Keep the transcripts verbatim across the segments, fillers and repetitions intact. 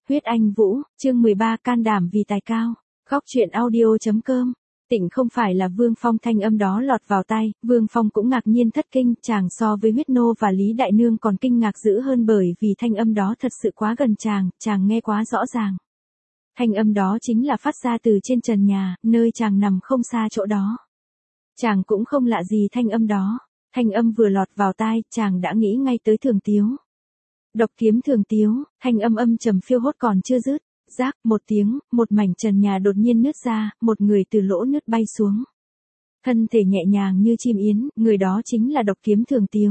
Huyết Anh Vũ, chương mười ba can đảm vì tài cao. Góc truyện audio.com. Tịnh không phải là Vương Phong, thanh âm đó lọt vào tai, Vương Phong cũng ngạc nhiên thất kinh, chàng so với Huyết Nô và Lý Đại Nương còn kinh ngạc dữ hơn bởi vì thanh âm đó thật sự quá gần chàng, chàng nghe quá rõ ràng. Thanh âm đó chính là phát ra từ trên trần nhà, nơi chàng nằm không xa chỗ đó. Chàng cũng không lạ gì thanh âm đó, thanh âm vừa lọt vào tai, chàng đã nghĩ ngay tới Thường Tiếu. Độc kiếm Thường Tiếu, thanh âm âm trầm phiêu hốt còn chưa dứt, rác một tiếng, một mảnh trần nhà đột nhiên nứt ra, một người từ lỗ nứt bay xuống. Thân thể nhẹ nhàng như chim yến, người đó chính là độc kiếm Thường Tiếu.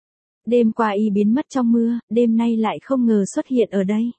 Đêm qua y biến mất trong mưa, đêm nay lại không ngờ xuất hiện ở đây.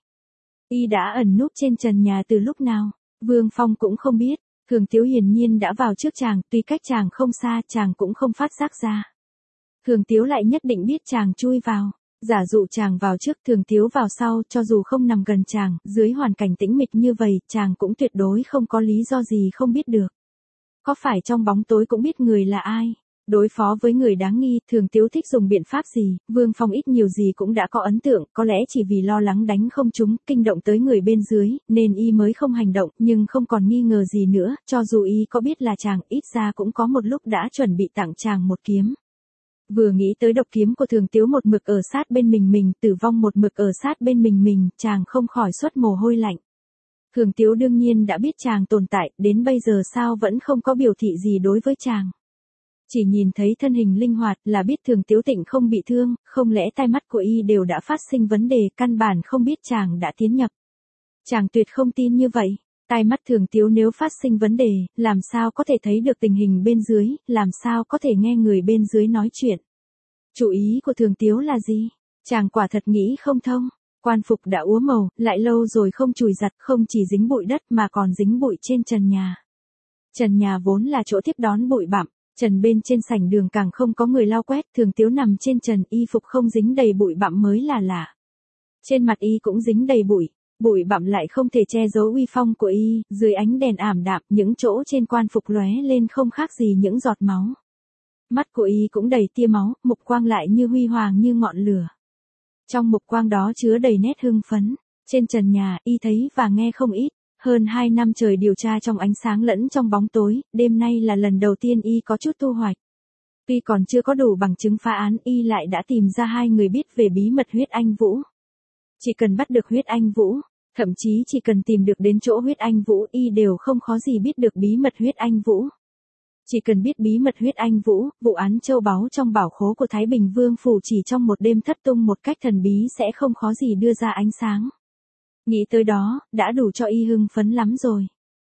Y đã ẩn núp trên trần nhà từ lúc nào, Vương Phong cũng không biết. Thường Tiếu hiển nhiên đã vào trước chàng, tuy cách chàng không xa, chàng cũng không phát giác ra. Thường Tiếu lại nhất định biết chàng chui vào. Giả dụ chàng vào trước, Thường Tiếu vào sau, cho dù không nằm gần chàng, dưới hoàn cảnh tĩnh mịch như vậy, chàng cũng tuyệt đối không có lý do gì không biết được. Có phải trong bóng tối cũng biết người là ai? Đối phó với người đáng nghi, Thường Tiếu thích dùng biện pháp gì, Vương Phong ít nhiều gì cũng đã có ấn tượng, có lẽ chỉ vì lo lắng đánh không trúng, kinh động tới người bên dưới, nên y mới không hành động, nhưng không còn nghi ngờ gì nữa, cho dù y có biết là chàng, ít ra cũng có một lúc đã chuẩn bị tặng chàng một kiếm. Vừa nghĩ tới độc kiếm của Thường Tiếu một mực ở sát bên mình mình, tử vong một mực ở sát bên mình mình, chàng không khỏi xuất mồ hôi lạnh. Thường Tiếu đương nhiên đã biết chàng tồn tại, đến bây giờ sao vẫn không có biểu thị gì đối với chàng. Chỉ nhìn thấy thân hình linh hoạt là biết Thường Tiếu Tịnh không bị thương, không lẽ tai mắt của y đều đã phát sinh vấn đề, căn bản không biết chàng đã tiến nhập. Chàng tuyệt không tin như vậy. Tai mắt Thường Tiếu nếu phát sinh vấn đề, làm sao có thể thấy được tình hình bên dưới, làm sao có thể nghe người bên dưới nói chuyện. Chủ ý của Thường Tiếu là gì? Chàng quả thật nghĩ không thông. Quan phục đã úa màu, lại lâu rồi không chùi giặt, không chỉ dính bụi đất mà còn dính bụi trên trần nhà. Trần nhà vốn là chỗ tiếp đón bụi bặm, trần bên trên sảnh đường càng không có người lau quét, Thường Tiếu nằm trên trần, y phục không dính đầy bụi bặm mới là lạ. Trên mặt y cũng dính đầy bụi. Bụi bặm lại không thể che giấu uy phong của y, dưới ánh đèn ảm đạm, những chỗ trên quan phục lóe lên không khác gì những giọt máu. Mắt của y cũng đầy tia máu, mục quang lại như huy hoàng như ngọn lửa. Trong mục quang đó chứa đầy nét hưng phấn. Trên trần nhà, y thấy và nghe không ít. Hơn hai năm trời điều tra trong ánh sáng lẫn trong bóng tối, đêm nay là lần đầu tiên y có chút thu hoạch. Tuy còn chưa có đủ bằng chứng phá án, y lại đã tìm ra hai người biết về bí mật Huyết Anh Vũ. Chỉ cần bắt được Huyết Anh Vũ, thậm chí chỉ cần tìm được đến chỗ Huyết Anh Vũ, y đều không khó gì biết được bí mật Huyết Anh Vũ. Chỉ cần biết bí mật Huyết Anh Vũ, vụ án châu báu trong bảo khố của Thái Bình Vương phủ chỉ trong một đêm thất tung một cách thần bí sẽ không khó gì đưa ra ánh sáng. Nghĩ tới đó, đã đủ cho y hưng phấn lắm rồi.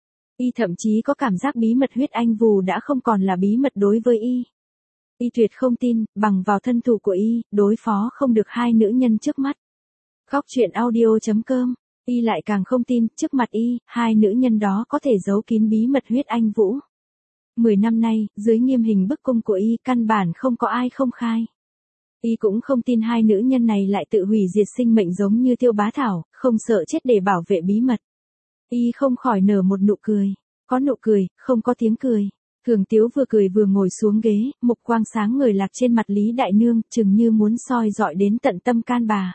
Y thậm chí có cảm giác bí mật Huyết Anh Vũ đã không còn là bí mật đối với y. Y tuyệt không tin, bằng vào thân thủ của y, đối phó không được hai nữ nhân trước mắt. Góc truyện audio.com. Y lại càng không tin, trước mặt y, hai nữ nhân đó có thể giấu kín bí mật Huyết Anh Vũ. Mười năm nay, dưới nghiêm hình bức cung của y, căn bản không có ai không khai. Y cũng không tin hai nữ nhân này lại tự hủy diệt sinh mệnh giống như Tiêu Bá Thảo, không sợ chết để bảo vệ bí mật. Y không khỏi nở một nụ cười. Có nụ cười, không có tiếng cười. Thường Tiếu vừa cười vừa ngồi xuống ghế, mục quang sáng ngời lạc trên mặt Lý Đại Nương, chừng như muốn soi dọi đến tận tâm can bà.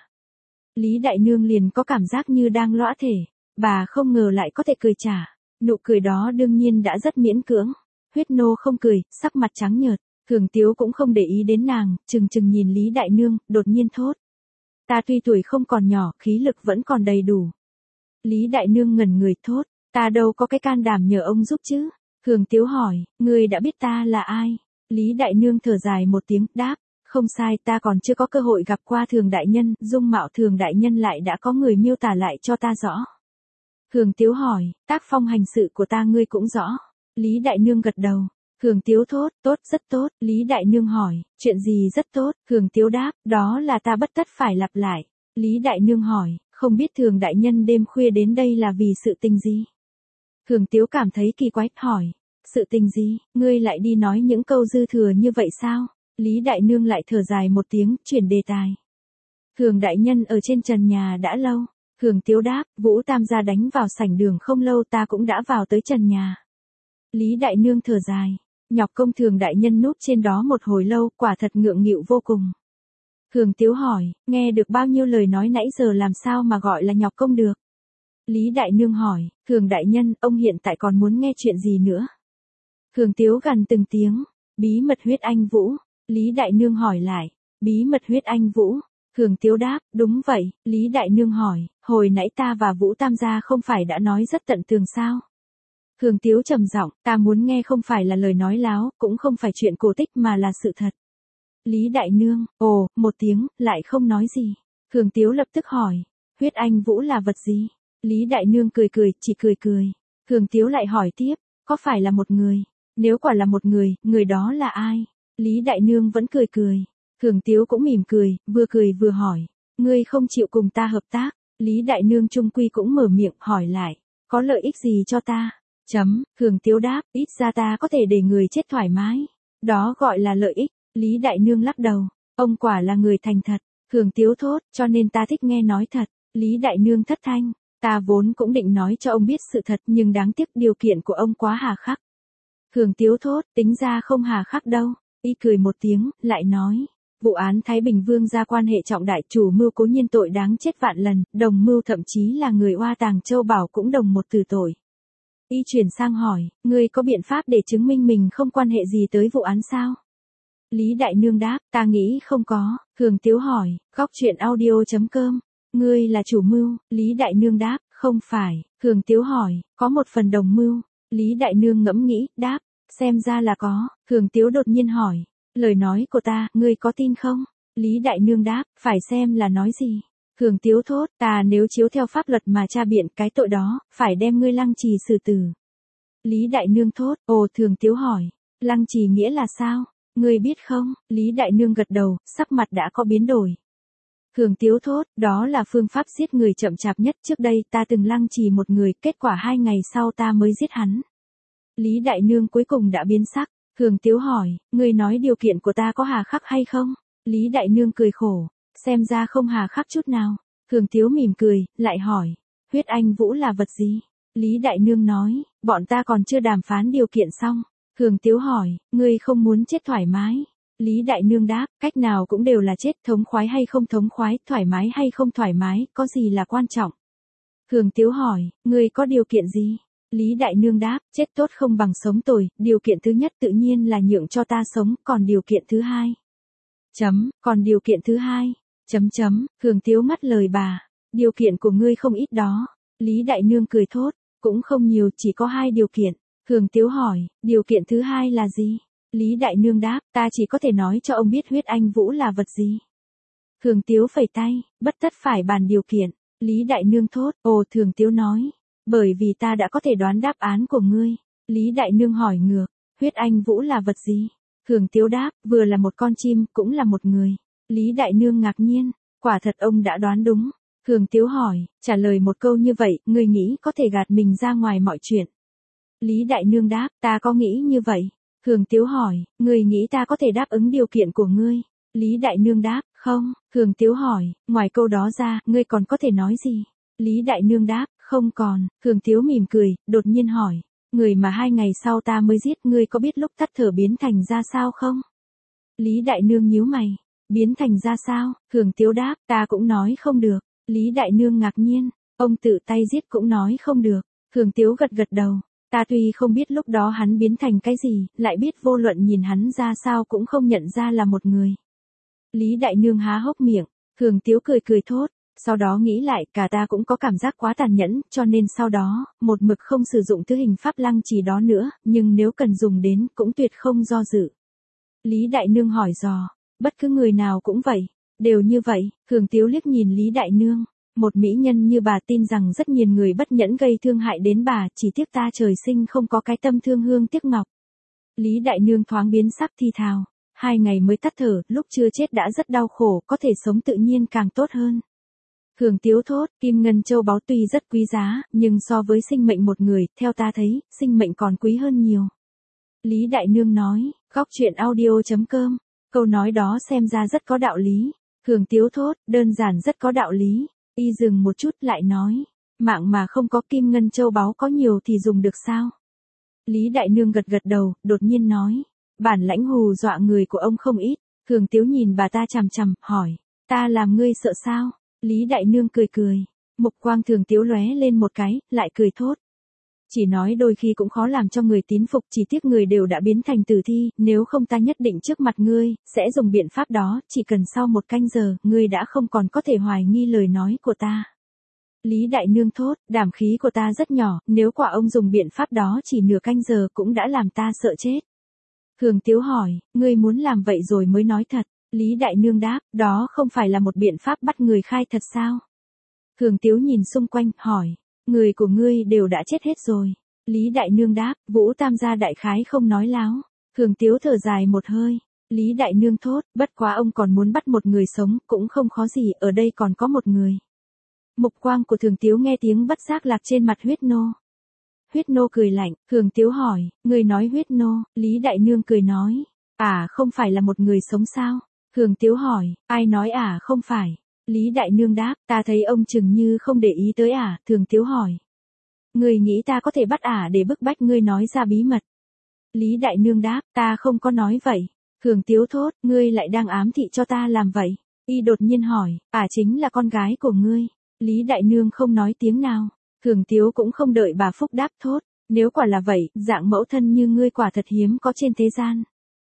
Lý Đại Nương liền có cảm giác như đang lõa thể, bà không ngờ lại có thể cười trả. Nụ cười đó đương nhiên đã rất miễn cưỡng. Huyết Nô không cười, sắc mặt trắng nhợt. Thường Tiếu cũng không để ý đến nàng, chừng chừng nhìn Lý Đại Nương, đột nhiên thốt. Ta tuy tuổi không còn nhỏ, khí lực vẫn còn đầy đủ. Lý Đại Nương ngẩn người thốt, ta đâu có cái can đảm nhờ ông giúp chứ. Thường Tiếu hỏi, ngươi đã biết ta là ai? Lý Đại Nương thở dài một tiếng, đáp. Không sai, ta còn chưa có cơ hội gặp qua Thường Đại Nhân, dung mạo Thường Đại Nhân lại đã có người miêu tả lại cho ta rõ. Thường Tiếu hỏi, tác phong hành sự của ta ngươi cũng rõ. Lý Đại Nương gật đầu. Thường Tiếu thốt, tốt, rất tốt. Lý Đại Nương hỏi, chuyện gì rất tốt? Thường Tiếu đáp, đó là ta bất tất phải lặp lại. Lý Đại Nương hỏi, không biết Thường Đại Nhân đêm khuya đến đây là vì sự tình gì? Thường Tiếu cảm thấy kỳ quái, hỏi, sự tình gì, ngươi lại đi nói những câu dư thừa như vậy sao? Lý Đại Nương lại thở dài một tiếng, chuyển đề tài. Thường Đại Nhân ở trên trần nhà đã lâu. Thường Tiếu đáp, Vũ Tam gia đánh vào sảnh đường không lâu ta cũng đã vào tới trần nhà. Lý Đại Nương thở dài. Nhọc công Thường Đại Nhân núp trên đó một hồi lâu, quả thật ngượng nghịu vô cùng. Thường Tiếu hỏi, nghe được bao nhiêu lời nói nãy giờ làm sao mà gọi là nhọc công được? Lý Đại Nương hỏi, Thường đại nhân, ông hiện tại còn muốn nghe chuyện gì nữa? Thường Tiếu gằn từng tiếng, bí mật huyết anh Vũ. Lý Đại Nương hỏi lại, bí mật huyết anh Vũ. Thường Tiếu đáp, đúng vậy. Lý Đại Nương hỏi, hồi nãy ta và Vũ Tam gia không phải đã nói rất tận tường sao? Thường Tiếu trầm giọng, ta muốn nghe không phải là lời nói láo, cũng không phải chuyện cổ tích mà là sự thật. Lý Đại Nương, ồ, một tiếng, lại không nói gì. Thường Tiếu lập tức hỏi, huyết anh Vũ là vật gì? Lý Đại Nương cười cười, chỉ cười cười. Thường Tiếu lại hỏi tiếp, có phải là một người? Nếu quả là một người, người đó là ai? Lý Đại Nương vẫn cười cười. Thường Tiếu cũng mỉm cười, vừa cười vừa hỏi, ngươi không chịu cùng ta hợp tác? Lý Đại Nương trung quy cũng mở miệng hỏi lại, có lợi ích gì cho ta? Chấm, Thường Tiếu đáp, ít ra ta có thể để người chết thoải mái. Đó gọi là lợi ích. Lý Đại Nương lắc đầu, ông quả là người thành thật. Thường Tiếu thốt, cho nên ta thích nghe nói thật. Lý Đại Nương thất thanh, ta vốn cũng định nói cho ông biết sự thật nhưng đáng tiếc điều kiện của ông quá hà khắc. Thường Tiếu thốt, tính ra không hà khắc đâu. Y cười một tiếng, lại nói, vụ án Thái Bình Vương gia quan hệ trọng đại, chủ mưu cố nhiên tội đáng chết vạn lần, đồng mưu thậm chí là người oa tàng châu bảo cũng đồng một từ tội. Y chuyển sang hỏi, ngươi có biện pháp để chứng minh mình không quan hệ gì tới vụ án sao? Lý Đại Nương đáp, ta nghĩ không có. Thường Tiếu hỏi, góc truyện audio chấm com, ngươi là chủ mưu? Lý Đại Nương đáp, không phải. Thường Tiếu hỏi, có một phần đồng mưu? Lý Đại Nương ngẫm nghĩ, đáp, xem ra là có. Thường Tiếu đột nhiên hỏi, lời nói của ta, ngươi có tin không? Lý Đại Nương đáp, phải xem là nói gì. Thường Tiếu thốt, ta nếu chiếu theo pháp luật mà tra biện cái tội đó, phải đem ngươi lăng trì xử tử. Lý Đại Nương thốt, ồ. Thường Tiếu hỏi, lăng trì nghĩa là sao? Ngươi biết không? Lý Đại Nương gật đầu, sắc mặt đã có biến đổi. Thường Tiếu thốt, đó là phương pháp giết người chậm chạp nhất, trước đây ta từng lăng trì một người, kết quả hai ngày sau ta mới giết hắn. Lý Đại Nương cuối cùng đã biến sắc. Thường Tiếu hỏi, ngươi nói điều kiện của ta có hà khắc hay không? Lý Đại Nương cười khổ, xem ra không hà khắc chút nào. Thường Tiếu mỉm cười, lại hỏi, huyết anh Vũ là vật gì? Lý Đại Nương nói, bọn ta còn chưa đàm phán điều kiện xong. Thường Tiếu hỏi, ngươi không muốn chết thoải mái? Lý Đại Nương đáp, cách nào cũng đều là chết, thống khoái hay không thống khoái, thoải mái hay không thoải mái, có gì là quan trọng? Thường Tiếu hỏi, ngươi có điều kiện gì? Lý Đại Nương đáp, chết tốt không bằng sống tồi, điều kiện thứ nhất tự nhiên là nhượng cho ta sống, còn điều kiện thứ hai. Chấm, còn điều kiện thứ hai. Chấm chấm, Thường Tiếu ngắt lời bà, điều kiện của ngươi không ít đó. Lý Đại Nương cười thốt, cũng không nhiều, chỉ có hai điều kiện. Thường Tiếu hỏi, điều kiện thứ hai là gì? Lý Đại Nương đáp, ta chỉ có thể nói cho ông biết huyết anh Vũ là vật gì. Thường Tiếu phẩy tay, bất tất phải bàn điều kiện. Lý Đại Nương thốt, ồ. Thường Tiếu nói, bởi vì ta đã có thể đoán đáp án của ngươi. Lý Đại Nương hỏi ngược, huyết anh Vũ là vật gì? Thường Tiếu đáp, vừa là một con chim, cũng là một người. Lý Đại Nương ngạc nhiên, quả thật ông đã đoán đúng. Thường Tiếu hỏi, trả lời một câu như vậy, ngươi nghĩ có thể gạt mình ra ngoài mọi chuyện? Lý Đại Nương đáp, ta có nghĩ như vậy. Thường Tiếu hỏi, ngươi nghĩ ta có thể đáp ứng điều kiện của ngươi? Lý Đại Nương đáp, không. Thường Tiếu hỏi, ngoài câu đó ra, ngươi còn có thể nói gì? Lý Đại Nương đáp, không còn. Thường Tiếu mỉm cười, đột nhiên hỏi, người mà hai ngày sau ta mới giết, ngươi có biết lúc tắt thở biến thành ra sao không? Lý Đại Nương nhíu mày, biến thành ra sao? Thường Tiếu đáp, ta cũng nói không được. Lý Đại Nương ngạc nhiên, ông tự tay giết cũng nói không được. Thường Tiếu gật gật đầu, ta tuy không biết lúc đó hắn biến thành cái gì, lại biết vô luận nhìn hắn ra sao cũng không nhận ra là một người. Lý Đại Nương há hốc miệng, Thường Tiếu cười cười thốt, sau đó nghĩ lại, cả ta cũng có cảm giác quá tàn nhẫn, cho nên sau đó, một mực không sử dụng thứ hình pháp lăng trì đó nữa, nhưng nếu cần dùng đến, cũng tuyệt không do dự. Lý Đại Nương hỏi dò, bất cứ người nào cũng vậy, đều như vậy. Thường Tiếu liếc nhìn Lý Đại Nương, một mỹ nhân như bà tin rằng rất nhiều người bất nhẫn gây thương hại đến bà, chỉ tiếc ta trời sinh không có cái tâm thương hương tiếc ngọc. Lý Đại Nương thoáng biến sắc thi thào, hai ngày mới tắt thở, lúc chưa chết đã rất đau khổ, có thể sống tự nhiên càng tốt hơn. Thường Tiếu thốt, kim ngân châu báu tuy rất quý giá, nhưng so với sinh mệnh một người, theo ta thấy, sinh mệnh còn quý hơn nhiều. Lý Đại Nương nói, góc truyện audio chấm com, câu nói đó xem ra rất có đạo lý. Thường Tiếu thốt, đơn giản rất có đạo lý. Y dừng một chút lại nói, mạng mà không có kim ngân châu báu có nhiều thì dùng được sao? Lý Đại Nương gật gật đầu, đột nhiên nói, bản lãnh hù dọa người của ông không ít. Thường Tiếu nhìn bà ta chằm chằm, hỏi, ta làm ngươi sợ sao? Lý Đại Nương cười cười, Mục quang Thường Tiếu lóe lên một cái, lại cười thốt. Chỉ nói đôi khi cũng khó làm cho người tín phục, chỉ tiếc người đều đã biến thành tử thi, nếu không ta nhất định trước mặt ngươi, sẽ dùng biện pháp đó, chỉ cần sau một canh giờ, ngươi đã không còn có thể hoài nghi lời nói của ta. Lý Đại Nương thốt, đảm khí của ta rất nhỏ, nếu quả ông dùng biện pháp đó chỉ nửa canh giờ cũng đã làm ta sợ chết. Thường Tiếu hỏi, ngươi muốn làm vậy rồi mới nói thật. Lý Đại Nương đáp, đó không phải là một biện pháp bắt người khai thật sao? Thường Tiếu nhìn xung quanh, hỏi, người của ngươi đều đã chết hết rồi. Lý Đại Nương đáp, Vũ Tam gia đại khái không nói láo. Thường Tiếu thở dài một hơi. Lý Đại Nương thốt, bất quá ông còn muốn bắt một người sống, cũng không khó gì, ở đây còn có một người. Mục quang của Thường Tiếu nghe tiếng bất giác lạc trên mặt Huyết Nô. Huyết Nô cười lạnh, Thường Tiếu hỏi, người nói Huyết Nô, Lý Đại Nương cười nói, à không phải là một người sống sao? Thường Tiếu hỏi, ai nói à không phải? Lý Đại Nương đáp, ta thấy ông chừng như không để ý tới à, Thường Tiếu hỏi. Người nghĩ ta có thể bắt à để bức bách ngươi nói ra bí mật? Lý Đại Nương đáp, ta không có nói vậy. Thường Tiếu thốt, ngươi lại đang ám thị cho ta làm vậy. Y đột nhiên hỏi, à chính là con gái của ngươi. Lý Đại Nương không nói tiếng nào. Thường Tiếu cũng không đợi bà Phúc đáp thốt, nếu quả là vậy, dạng mẫu thân như ngươi quả thật hiếm có trên thế gian.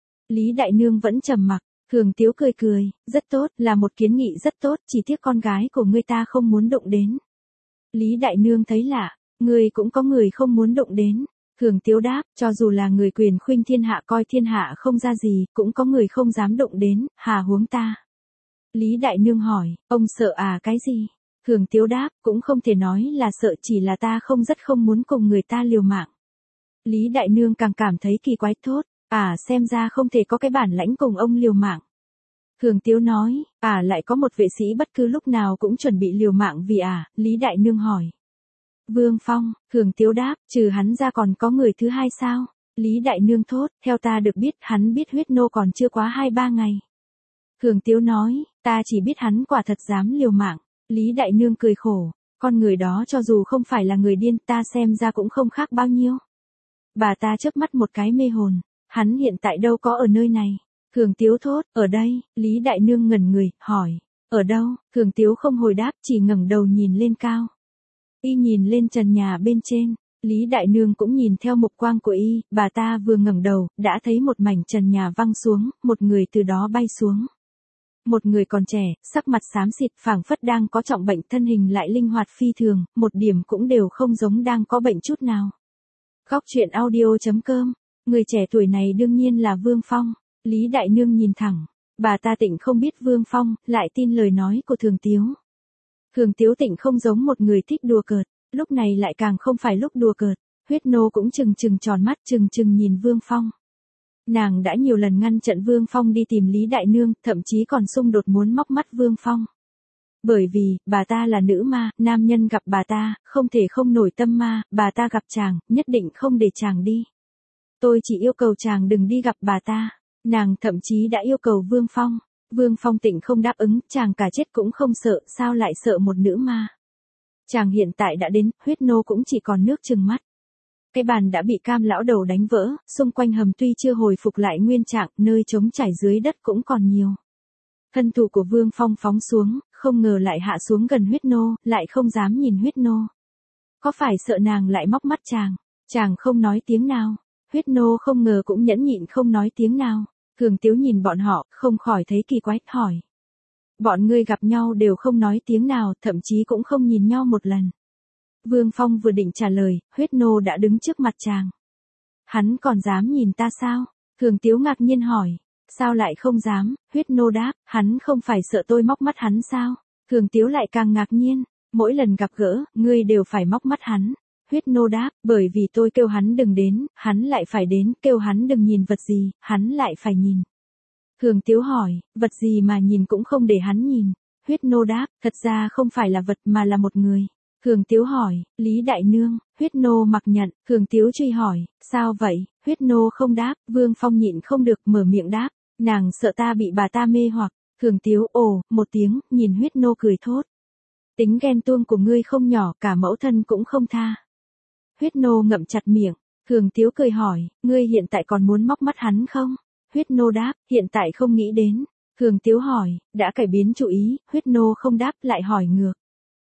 Lý Đại Nương vẫn trầm mặc. Thường Tiếu cười cười, rất tốt, là một kiến nghị rất tốt, chỉ tiếc con gái của ngươi ta không muốn động đến. Lý Đại Nương thấy lạ, ngươi cũng có người không muốn động đến. Thường Tiếu đáp, cho dù là người quyền khuynh thiên hạ coi thiên hạ không ra gì, cũng có người không dám động đến, hà huống ta. Lý Đại Nương hỏi, ông sợ à cái gì? Thường Tiếu đáp, cũng không thể nói là sợ, chỉ là ta không rất không muốn cùng người ta liều mạng. Lý Đại Nương càng cảm thấy kỳ quái thốt, à xem ra không thể có cái bản lãnh cùng ông liều mạng. Thường Tiếu nói, à lại có một vệ sĩ bất cứ lúc nào cũng chuẩn bị liều mạng vì à, Lý Đại Nương hỏi. Vương Phong, Thường Tiếu đáp, trừ hắn ra còn có người thứ hai sao? Lý Đại Nương thốt, theo ta được biết hắn biết Huyết Nô còn chưa quá hai ba ngày. Thường Tiếu nói, ta chỉ biết hắn quả thật dám liều mạng. Lý Đại Nương cười khổ, con người đó cho dù không phải là người điên ta xem ra cũng không khác bao nhiêu. Bà ta chớp mắt một cái mê hồn, hắn hiện tại đâu có ở nơi này. Thường Tiếu thốt, ở đây, Lý Đại Nương ngẩn người, hỏi, ở đâu? Thường Tiếu không hồi đáp, chỉ ngẩng đầu nhìn lên cao. Y nhìn lên trần nhà bên trên, Lý Đại Nương cũng nhìn theo mục quang của y, bà ta vừa ngẩng đầu, đã thấy một mảnh trần nhà văng xuống, một người từ đó bay xuống. Một người còn trẻ, sắc mặt xám xịt, phảng phất đang có trọng bệnh, thân hình lại linh hoạt phi thường, một điểm cũng đều không giống đang có bệnh chút nào. Góc truyện audio chấm com, người trẻ tuổi này đương nhiên là Vương Phong. Lý Đại Nương nhìn thẳng, bà ta tịnh không biết Vương Phong, lại tin lời nói của Thường Tiếu. Thường Tiếu tịnh không giống một người thích đùa cợt, lúc này lại càng không phải lúc đùa cợt. Huyết Nô cũng trừng trừng tròn mắt, trừng trừng nhìn Vương Phong. Nàng đã nhiều lần ngăn trận Vương Phong đi tìm Lý Đại Nương, thậm chí còn xung đột muốn móc mắt Vương Phong. Bởi vì, bà ta là nữ ma, nam nhân gặp bà ta, không thể không nổi tâm ma, bà ta gặp chàng, nhất định không để chàng đi. Tôi chỉ yêu cầu chàng đừng đi gặp bà ta. Nàng thậm chí đã yêu cầu Vương Phong. Vương Phong tịnh không đáp ứng, chàng cả chết cũng không sợ, sao lại sợ một nữ ma. Chàng hiện tại đã đến, Huyết Nô cũng chỉ còn nước trừng mắt. Cái bàn đã bị Cam lão đầu đánh vỡ, xung quanh hầm tuy chưa hồi phục lại nguyên trạng, nơi trống trải dưới đất cũng còn nhiều. Thân thủ của Vương Phong phóng xuống, không ngờ lại hạ xuống gần Huyết Nô, lại không dám nhìn Huyết Nô. Có phải sợ nàng lại móc mắt chàng? Chàng không nói tiếng nào. Huyết Nô không ngờ cũng nhẫn nhịn không nói tiếng nào. Thường Tiếu nhìn bọn họ, không khỏi thấy kỳ quái, hỏi. Bọn ngươi gặp nhau đều không nói tiếng nào, thậm chí cũng không nhìn nhau một lần. Vương Phong vừa định trả lời, Huyết Nô đã đứng trước mặt chàng. Hắn còn dám nhìn ta sao? Thường Tiếu ngạc nhiên hỏi. Sao lại không dám? Huyết Nô đáp, hắn không phải sợ tôi móc mắt hắn sao? Thường Tiếu lại càng ngạc nhiên. Mỗi lần gặp gỡ, ngươi đều phải móc mắt hắn. Huyết Nô đáp, bởi vì tôi kêu hắn đừng đến, hắn lại phải đến, kêu hắn đừng nhìn vật gì, hắn lại phải nhìn. Thường Tiếu hỏi, vật gì mà nhìn cũng không để hắn nhìn. Huyết Nô đáp, thật ra không phải là vật mà là một người. Thường Tiếu hỏi, Lý Đại Nương, Huyết Nô mặc nhận, Thường Tiếu truy hỏi, sao vậy? Huyết Nô không đáp, Vương Phong nhịn không được mở miệng đáp, nàng sợ ta bị bà ta mê hoặc. Thường Tiếu ồ, một tiếng, nhìn Huyết Nô cười thốt. Tính ghen tuông của ngươi không nhỏ, cả mẫu thân cũng không tha. Huyết Nô ngậm chặt miệng, Thường Tiếu cười hỏi, ngươi hiện tại còn muốn móc mắt hắn không? Huyết Nô đáp, hiện tại không nghĩ đến. Thường Tiếu hỏi, đã cải biến chủ ý, Huyết Nô không đáp lại hỏi ngược.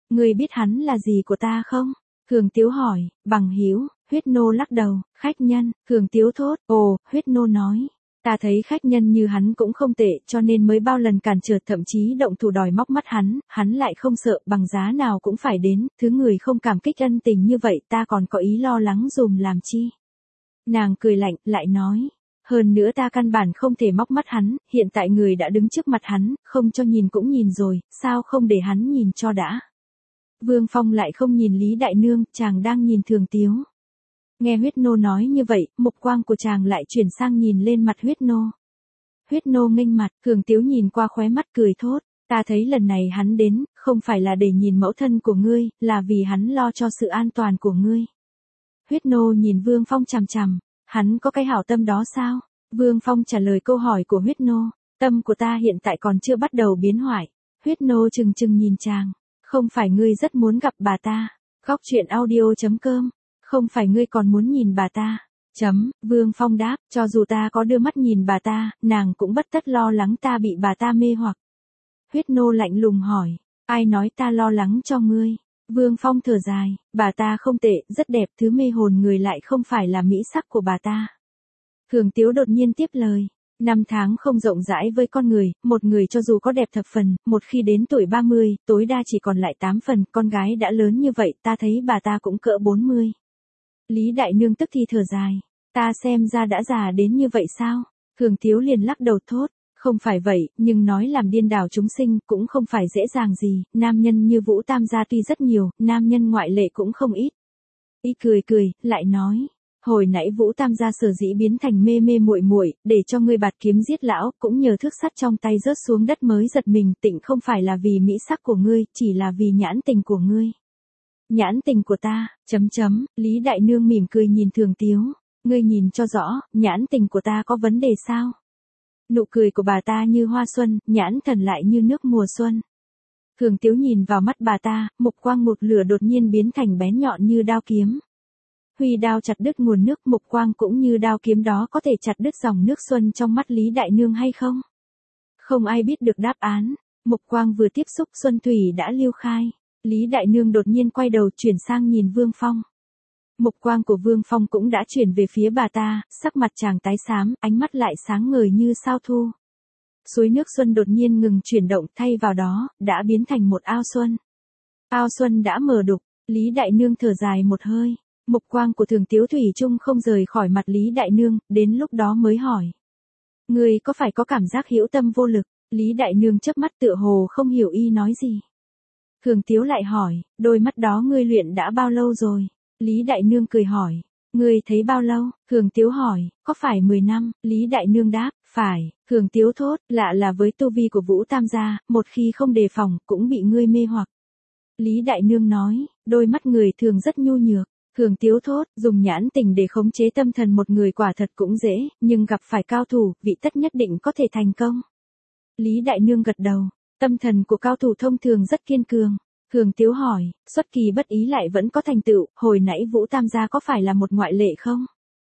Ngươi biết hắn là gì của ta không? Thường Tiếu hỏi, bằng hữu, Huyết Nô lắc đầu, khách nhân, Thường Tiếu thốt, ồ, Huyết Nô nói. Ta thấy khách nhân như hắn cũng không tệ cho nên mới bao lần cản trở thậm chí động thủ đòi móc mắt hắn, hắn lại không sợ bằng giá nào cũng phải đến, thứ người không cảm kích ân tình như vậy ta còn có ý lo lắng dùm làm chi. Nàng cười lạnh, lại nói, hơn nữa ta căn bản không thể móc mắt hắn, hiện tại người đã đứng trước mặt hắn, không cho nhìn cũng nhìn rồi, sao không để hắn nhìn cho đã. Vương Phong lại không nhìn Lý Đại Nương, chàng đang nhìn Thường Tiếu. Nghe Huyết Nô nói như vậy, mục quang của chàng lại chuyển sang nhìn lên mặt Huyết Nô. Huyết Nô nghênh mặt, Thường Tiếu nhìn qua khóe mắt cười thốt, ta thấy lần này hắn đến, không phải là để nhìn mẫu thân của ngươi, là vì hắn lo cho sự an toàn của ngươi. Huyết Nô nhìn Vương Phong chằm chằm, hắn có cái hảo tâm đó sao? Vương Phong trả lời câu hỏi của Huyết Nô, tâm của ta hiện tại còn chưa bắt đầu biến hoại. Huyết Nô chừng chừng nhìn chàng, không phải ngươi rất muốn gặp bà ta, Góc Truyện Audio chấm com. Không phải ngươi còn muốn nhìn bà ta. Chấm, Vương Phong đáp, cho dù ta có đưa mắt nhìn bà ta, nàng cũng bất tất lo lắng ta bị bà ta mê hoặc. Huyết Nô lạnh lùng hỏi, ai nói ta lo lắng cho ngươi? Vương Phong thở dài, bà ta không tệ, rất đẹp, thứ mê hồn người lại không phải là mỹ sắc của bà ta. Thường Tiếu đột nhiên tiếp lời, năm tháng không rộng rãi với con người, một người cho dù có đẹp thập phần, một khi đến tuổi ba mươi, tối đa chỉ còn lại tám phần, con gái đã lớn như vậy, ta thấy bà ta cũng cỡ bốn mươi. Lý Đại Nương tức thì thở dài, ta xem ra đã già đến như vậy sao? Thường Tiếu liền lắc đầu thốt, không phải vậy, nhưng nói làm điên đảo chúng sinh cũng không phải dễ dàng gì, nam nhân như Vũ Tam gia tuy rất nhiều, nam nhân ngoại lệ cũng không ít. Y cười cười, lại nói, hồi nãy Vũ Tam gia sở dĩ biến thành mê mê muội muội, để cho ngươi bạt kiếm giết lão, cũng nhờ thước sắt trong tay rớt xuống đất mới giật mình, tịnh không phải là vì mỹ sắc của ngươi, chỉ là vì nhãn tình của ngươi. Nhãn tình của ta, chấm chấm, Lý Đại Nương mỉm cười nhìn Thường Tiếu, ngươi nhìn cho rõ, nhãn tình của ta có vấn đề sao? Nụ cười của bà ta như hoa xuân, nhãn thần lại như nước mùa xuân. Thường Tiếu nhìn vào mắt bà ta, mục quang một lửa đột nhiên biến thành bén nhọn như đao kiếm. Huy đao chặt đứt nguồn nước, mục quang cũng như đao kiếm đó có thể chặt đứt dòng nước xuân trong mắt Lý Đại Nương hay không? Không ai biết được đáp án, mục quang vừa tiếp xúc xuân thủy đã lưu khai. Lý Đại Nương đột nhiên quay đầu chuyển sang nhìn Vương Phong. Mục quang của Vương Phong cũng đã chuyển về phía bà ta, sắc mặt chàng tái xám, ánh mắt lại sáng ngời như sao thu. Suối nước xuân đột nhiên ngừng chuyển động, thay vào đó, đã biến thành một ao xuân. Ao xuân đã mở đục, Lý Đại Nương thở dài một hơi. Mục quang của Thường Tiếu thủy chung không rời khỏi mặt Lý Đại Nương, đến lúc đó mới hỏi. Ngươi có phải có cảm giác hữu tâm vô lực? Lý Đại Nương chớp mắt tựa hồ không hiểu y nói gì. Thường Tiếu lại hỏi, đôi mắt đó ngươi luyện đã bao lâu rồi? Lý Đại Nương cười hỏi, ngươi thấy bao lâu? Thường Tiếu hỏi, có phải mười năm? Lý Đại Nương đáp, phải. Thường Tiếu thốt, lạ là với tu vi của Vũ Tam gia, một khi không đề phòng, cũng bị ngươi mê hoặc. Lý Đại Nương nói, đôi mắt người thường rất nhu nhược. Thường Tiếu thốt, dùng nhãn tình để khống chế tâm thần một người quả thật cũng dễ, nhưng gặp phải cao thủ, vị tất nhất định có thể thành công. Lý Đại Nương gật đầu. Tâm thần của cao thủ thông thường rất kiên cường. Thường Tiếu hỏi, xuất kỳ bất ý lại vẫn có thành tựu, hồi nãy Vũ Tam gia có phải là một ngoại lệ không?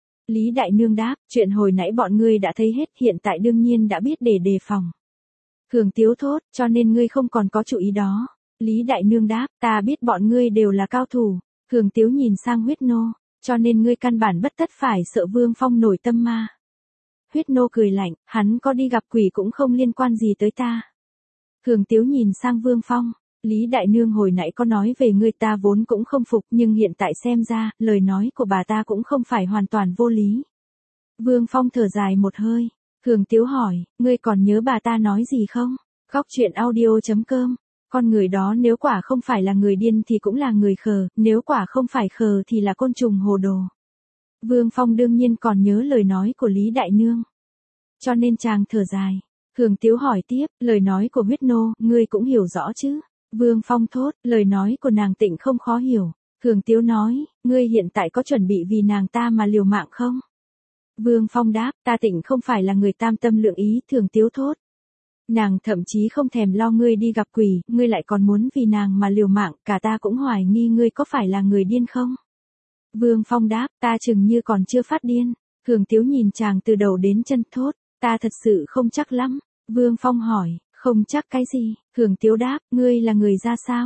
Lý Đại Nương đáp, chuyện hồi nãy bọn ngươi đã thấy hết, hiện tại đương nhiên đã biết để đề phòng. Thường Tiếu thốt, cho nên ngươi không còn có chủ ý đó. Lý Đại Nương đáp, ta biết bọn ngươi đều là cao thủ. Thường Tiếu nhìn sang Huyết Nô, cho nên ngươi căn bản bất tất phải sợ Vương Phong nổi tâm ma. Huyết Nô cười lạnh, hắn có đi gặp quỷ cũng không liên quan gì tới ta. Thường Tiếu nhìn sang Vương Phong, Lý Đại Nương hồi nãy có nói về ngươi ta vốn cũng không phục nhưng hiện tại xem ra, lời nói của bà ta cũng không phải hoàn toàn vô lý. Vương Phong thở dài một hơi, Thường Tiếu hỏi, ngươi còn nhớ bà ta nói gì không? Góc Truyện Audio chấm com, con người đó nếu quả không phải là người điên thì cũng là người khờ, nếu quả không phải khờ thì là côn trùng hồ đồ. Vương Phong đương nhiên còn nhớ lời nói của Lý Đại Nương. Cho nên chàng thở dài. Thường Tiếu hỏi tiếp, lời nói của Huyết Nô, ngươi cũng hiểu rõ chứ? Vương Phong thốt, lời nói của nàng tịnh không khó hiểu. Thường Tiếu nói, ngươi hiện tại có chuẩn bị vì nàng ta mà liều mạng không? Vương Phong đáp, ta tịnh không phải là người tam tâm lượng ý, Thường Tiếu thốt. Nàng thậm chí không thèm lo ngươi đi gặp quỷ, ngươi lại còn muốn vì nàng mà liều mạng, cả ta cũng hoài nghi ngươi có phải là người điên không? Vương Phong đáp, ta chừng như còn chưa phát điên. Thường Tiếu nhìn chàng từ đầu đến chân thốt, ta thật sự không chắc lắm. Vương Phong hỏi, không chắc cái gì? Thường Tiếu đáp, ngươi là người ra sao?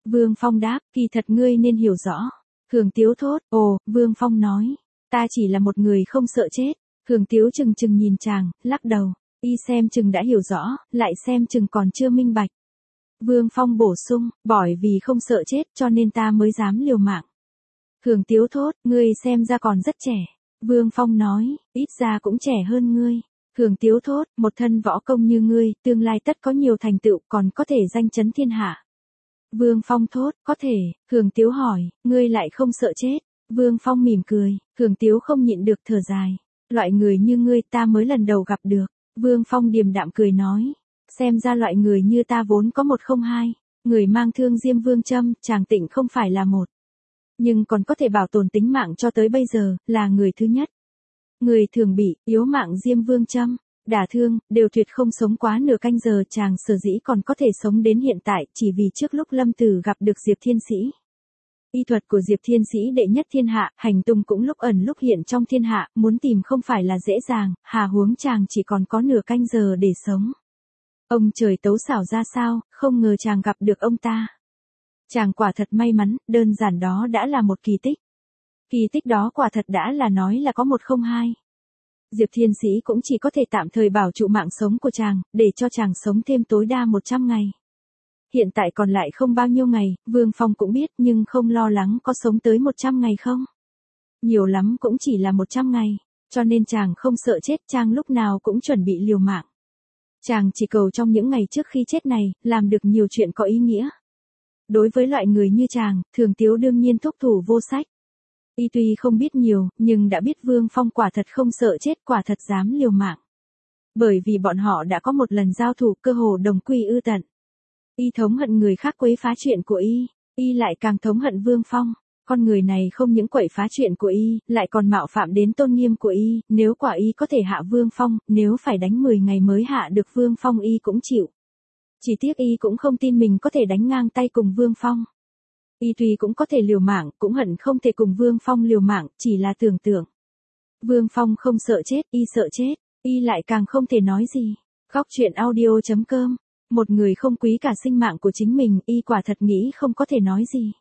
Vương Phong đáp, kỳ thật ngươi nên hiểu rõ. Thường Tiếu thốt, ồ, Vương Phong nói, ta chỉ là một người không sợ chết. Thường Tiếu chừng chừng nhìn chàng, lắc đầu, y xem chừng đã hiểu rõ, lại xem chừng còn chưa minh bạch. Vương Phong bổ sung, bởi vì không sợ chết cho nên ta mới dám liều mạng. Thường Tiếu thốt, ngươi xem ra còn rất trẻ. Vương Phong nói, ít ra cũng trẻ hơn ngươi. Thường Tiếu thốt, một thân võ công như ngươi, tương lai tất có nhiều thành tựu còn có thể danh chấn thiên hạ. Vương Phong thốt, có thể. Thường Tiếu hỏi, ngươi lại không sợ chết. Vương Phong mỉm cười, Thường Tiếu không nhịn được thở dài. Loại người như ngươi ta mới lần đầu gặp được. Vương Phong điềm đạm cười nói, xem ra loại người như ta vốn có một không hai. Người mang thương Diêm Vương châm, chàng Tịnh không phải là một. Nhưng còn có thể bảo tồn tính mạng cho tới bây giờ, là người thứ nhất. Người thường bị, yếu mạng Diêm Vương châm, đả thương, đều tuyệt không sống quá nửa canh giờ. Chàng sở dĩ còn có thể sống đến hiện tại chỉ vì trước lúc Lâm Tử gặp được Diệp Thiên Sĩ. Y thuật của Diệp Thiên Sĩ đệ nhất thiên hạ, hành tung cũng lúc ẩn lúc hiện trong thiên hạ, muốn tìm không phải là dễ dàng, hà huống chàng chỉ còn có nửa canh giờ để sống. Ông trời tấu xảo ra sao, không ngờ chàng gặp được ông ta. Chàng quả thật may mắn, đơn giản đó đã là một kỳ tích. Kỳ tích đó quả thật đã là nói là có một không hai. Diệp Thiên Sĩ cũng chỉ có thể tạm thời bảo trụ mạng sống của chàng, để cho chàng sống thêm tối đa một trăm ngày. Hiện tại còn lại không bao nhiêu ngày, Vương Phong cũng biết nhưng không lo lắng có sống tới một trăm ngày không. Nhiều lắm cũng chỉ là một trăm ngày, cho nên chàng không sợ chết, chàng lúc nào cũng chuẩn bị liều mạng. Chàng chỉ cầu trong những ngày trước khi chết này, làm được nhiều chuyện có ý nghĩa. Đối với loại người như chàng, Thường Tiếu đương nhiên thúc thủ vô sách. Y tuy không biết nhiều, nhưng đã biết Vương Phong quả thật không sợ chết, quả thật dám liều mạng. Bởi vì bọn họ đã có một lần giao thủ, cơ hồ đồng quy ư tận. Y thống hận người khác quấy phá chuyện của Y, Y lại càng thống hận Vương Phong. Con người này không những quậy phá chuyện của Y, lại còn mạo phạm đến tôn nghiêm của Y. Nếu quả Y có thể hạ Vương Phong, nếu phải đánh mười ngày mới hạ được Vương Phong Y cũng chịu. Chỉ tiếc Y cũng không tin mình có thể đánh ngang tay cùng Vương Phong. Y tuy cũng có thể liều mạng, cũng hận không thể cùng Vương Phong liều mạng, chỉ là tưởng tượng. Vương Phong không sợ chết, Y sợ chết, Y lại càng không thể nói gì. Góc truyện audio chấm com. Một người không quý cả sinh mạng của chính mình, Y quả thật nghĩ không có thể nói gì.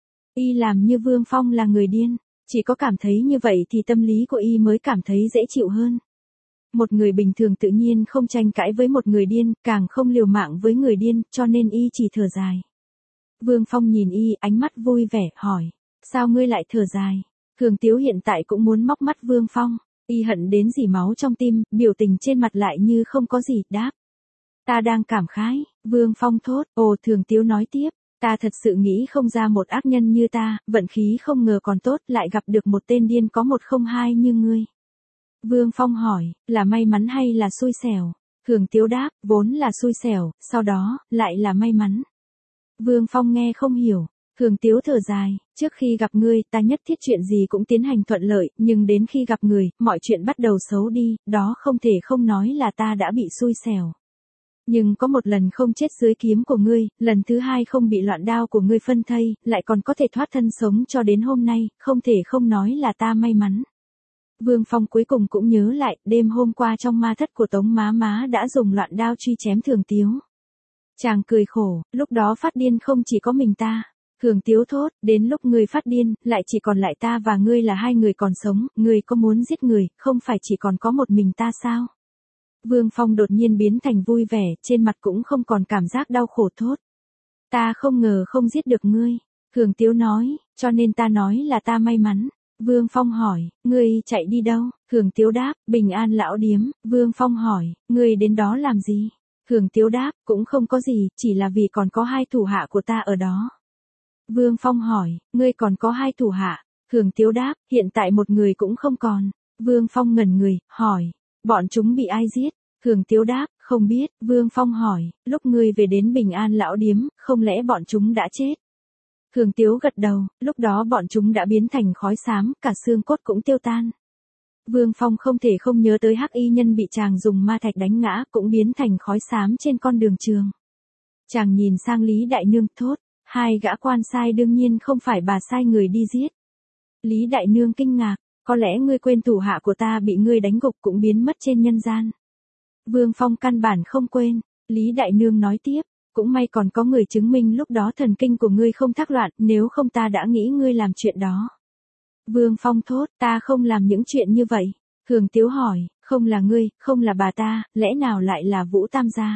Y làm như Vương Phong là người điên, chỉ có cảm thấy như vậy thì tâm lý của Y mới cảm thấy dễ chịu hơn. Một người bình thường tự nhiên không tranh cãi với một người điên, càng không liều mạng với người điên, cho nên Y chỉ thở dài. Vương Phong nhìn Y, ánh mắt vui vẻ, hỏi, sao ngươi lại thở dài? Thường Tiếu hiện tại cũng muốn móc mắt Vương Phong, Y hận đến dỉ máu trong tim, biểu tình trên mặt lại như không có gì, đáp. Ta đang cảm khái. Vương Phong thốt, ồ. Thường Tiếu nói tiếp, ta thật sự nghĩ không ra một ác nhân như ta, vận khí không ngờ còn tốt, lại gặp được một tên điên có một không hai như ngươi. Vương Phong hỏi, là may mắn hay là xui xẻo? Thường Tiếu đáp, vốn là xui xẻo, sau đó, lại là may mắn. Vương Phong nghe không hiểu. Thường Tiếu thở dài, trước khi gặp ngươi, ta nhất thiết chuyện gì cũng tiến hành thuận lợi, nhưng đến khi gặp người, mọi chuyện bắt đầu xấu đi, đó không thể không nói là ta đã bị xui xẻo. Nhưng có một lần không chết dưới kiếm của ngươi, lần thứ hai không bị loạn đao của ngươi phân thây, lại còn có thể thoát thân sống cho đến hôm nay, không thể không nói là ta may mắn. Vương Phong cuối cùng cũng nhớ lại, đêm hôm qua trong ma thất của Tống má má đã dùng loạn đao truy chém Thường Tiếu. Chàng cười khổ, lúc đó phát điên không chỉ có mình ta. Thường Tiếu thốt, đến lúc ngươi phát điên, lại chỉ còn lại ta và ngươi là hai người còn sống, ngươi có muốn giết người, không phải chỉ còn có một mình ta sao? Vương Phong đột nhiên biến thành vui vẻ, trên mặt cũng không còn cảm giác đau khổ, thốt. Ta không ngờ không giết được ngươi. Thường Tiếu nói, cho nên ta nói là ta may mắn. Vương Phong hỏi, ngươi chạy đi đâu? Thường Tiếu đáp, Bình An lão điếm. Vương Phong hỏi, ngươi đến đó làm gì? Thường Tiếu đáp, cũng không có gì, chỉ là vì còn có hai thủ hạ của ta ở đó. Vương Phong hỏi, ngươi còn có hai thủ hạ? Thường Tiếu đáp, hiện tại một người cũng không còn. Vương Phong ngẩn người, hỏi, bọn chúng bị ai giết? Thường Tiếu đáp, không biết. Vương Phong hỏi, lúc ngươi về đến Bình An lão điếm, không lẽ bọn chúng đã chết? Thường Tiếu gật đầu, lúc đó bọn chúng đã biến thành khói xám, cả xương cốt cũng tiêu tan. Vương Phong không thể không nhớ tới hắc y nhân bị chàng dùng ma thạch đánh ngã, cũng biến thành khói xám trên con đường trường. Chàng nhìn sang Lý Đại Nương, thốt, hai gã quan sai đương nhiên không phải bà sai người đi giết. Lý Đại Nương kinh ngạc, có lẽ ngươi quên thủ hạ của ta bị ngươi đánh gục cũng biến mất trên nhân gian. Vương Phong căn bản không quên. Lý Đại Nương nói tiếp, cũng may còn có người chứng minh lúc đó thần kinh của ngươi không thác loạn, nếu không ta đã nghĩ ngươi làm chuyện đó. Vương Phong thốt, ta không làm những chuyện như vậy. Thường Tiếu hỏi, không là ngươi, không là bà ta, lẽ nào lại là Vũ Tam gia?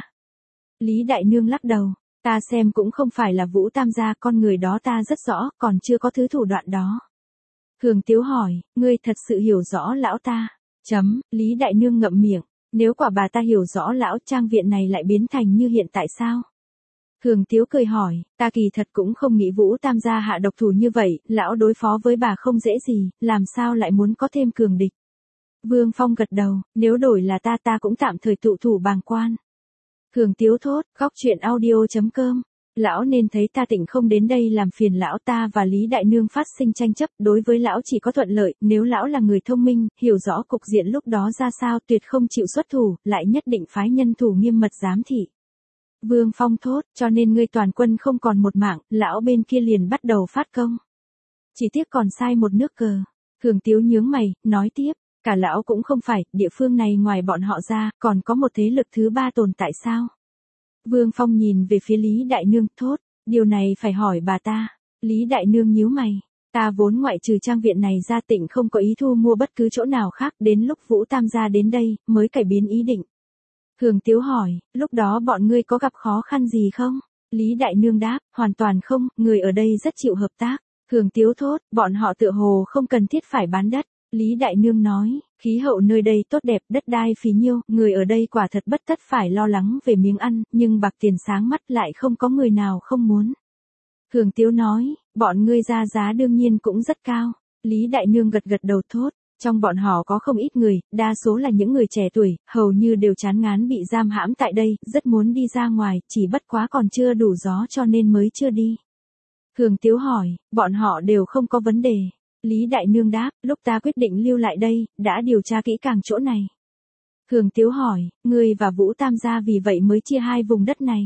Lý Đại Nương lắc đầu, ta xem cũng không phải là Vũ Tam gia, con người đó ta rất rõ, còn chưa có thứ thủ đoạn đó. Thường Tiếu hỏi, ngươi thật sự hiểu rõ lão ta? Chấm, Lý Đại Nương ngậm miệng, nếu quả bà ta hiểu rõ lão, trang viện này lại biến thành như hiện tại sao? Thường Tiếu cười hỏi, ta kỳ thật cũng không nghĩ Vũ Tam gia hạ độc thủ như vậy, lão đối phó với bà không dễ gì, làm sao lại muốn có thêm cường địch. Vương Phong gật đầu, nếu đổi là ta ta cũng tạm thời tụ thủ bàng quan. Thường Tiếu thốt, khóc chuyện audio chấm com. Lão nên thấy ta Tịnh không đến đây làm phiền lão, ta và Lý Đại Nương phát sinh tranh chấp, đối với lão chỉ có thuận lợi, nếu lão là người thông minh, hiểu rõ cục diện lúc đó ra sao, tuyệt không chịu xuất thủ, lại nhất định phái nhân thủ nghiêm mật giám thị. Vương Phong thốt, cho nên ngươi toàn quân không còn một mạng, lão bên kia liền bắt đầu phát công. Chỉ tiếc còn sai một nước cờ. Thường Tiếu nhướng mày, nói tiếp, cả lão cũng không phải, địa phương này ngoài bọn họ ra, còn có một thế lực thứ ba tồn tại sao? Vương Phong nhìn về phía Lý Đại Nương, thốt, điều này phải hỏi bà ta. Lý Đại Nương nhíu mày, ta vốn ngoại trừ trang viện này ra Tịnh không có ý thu mua bất cứ chỗ nào khác, đến lúc Vũ Tam gia đến đây, mới cải biến ý định. Thường Tiếu hỏi, lúc đó bọn ngươi có gặp khó khăn gì không? Lý Đại Nương đáp, hoàn toàn không, người ở đây rất chịu hợp tác. Thường Tiếu thốt, bọn họ tựa hồ không cần thiết phải bán đất. Lý Đại Nương nói, khí hậu nơi đây tốt đẹp, đất đai phí nhiêu, người ở đây quả thật bất tất phải lo lắng về miếng ăn, nhưng bạc tiền sáng mắt lại không có người nào không muốn. Thường Tiếu nói, bọn ngươi ra giá đương nhiên cũng rất cao. Lý Đại Nương gật gật đầu thốt, trong bọn họ có không ít người, đa số là những người trẻ tuổi, hầu như đều chán ngán bị giam hãm tại đây, rất muốn đi ra ngoài, chỉ bất quá còn chưa đủ gió cho nên mới chưa đi. Thường Tiếu hỏi, bọn họ đều không có vấn đề. Lý Đại Nương đáp, lúc ta quyết định lưu lại đây, đã điều tra kỹ càng chỗ này. Thường Tiếu hỏi, người và Vũ Tam gia vì vậy mới chia hai vùng đất này.